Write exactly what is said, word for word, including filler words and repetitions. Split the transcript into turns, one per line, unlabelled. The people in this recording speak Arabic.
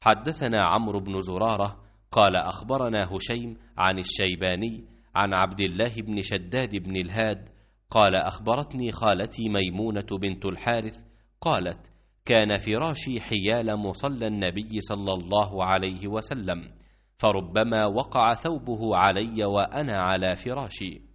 حدثنا عمرو بن زرارة قال أخبرنا هشيم عن الشيباني عن عبد الله بن شداد بن الهاد قال أخبرتني خالتي ميمونة بنت الحارث قالت كان فراشي حيال مصلى النبي صلى الله عليه وسلم، فربما وقع ثوبه علي وأنا على فراشي،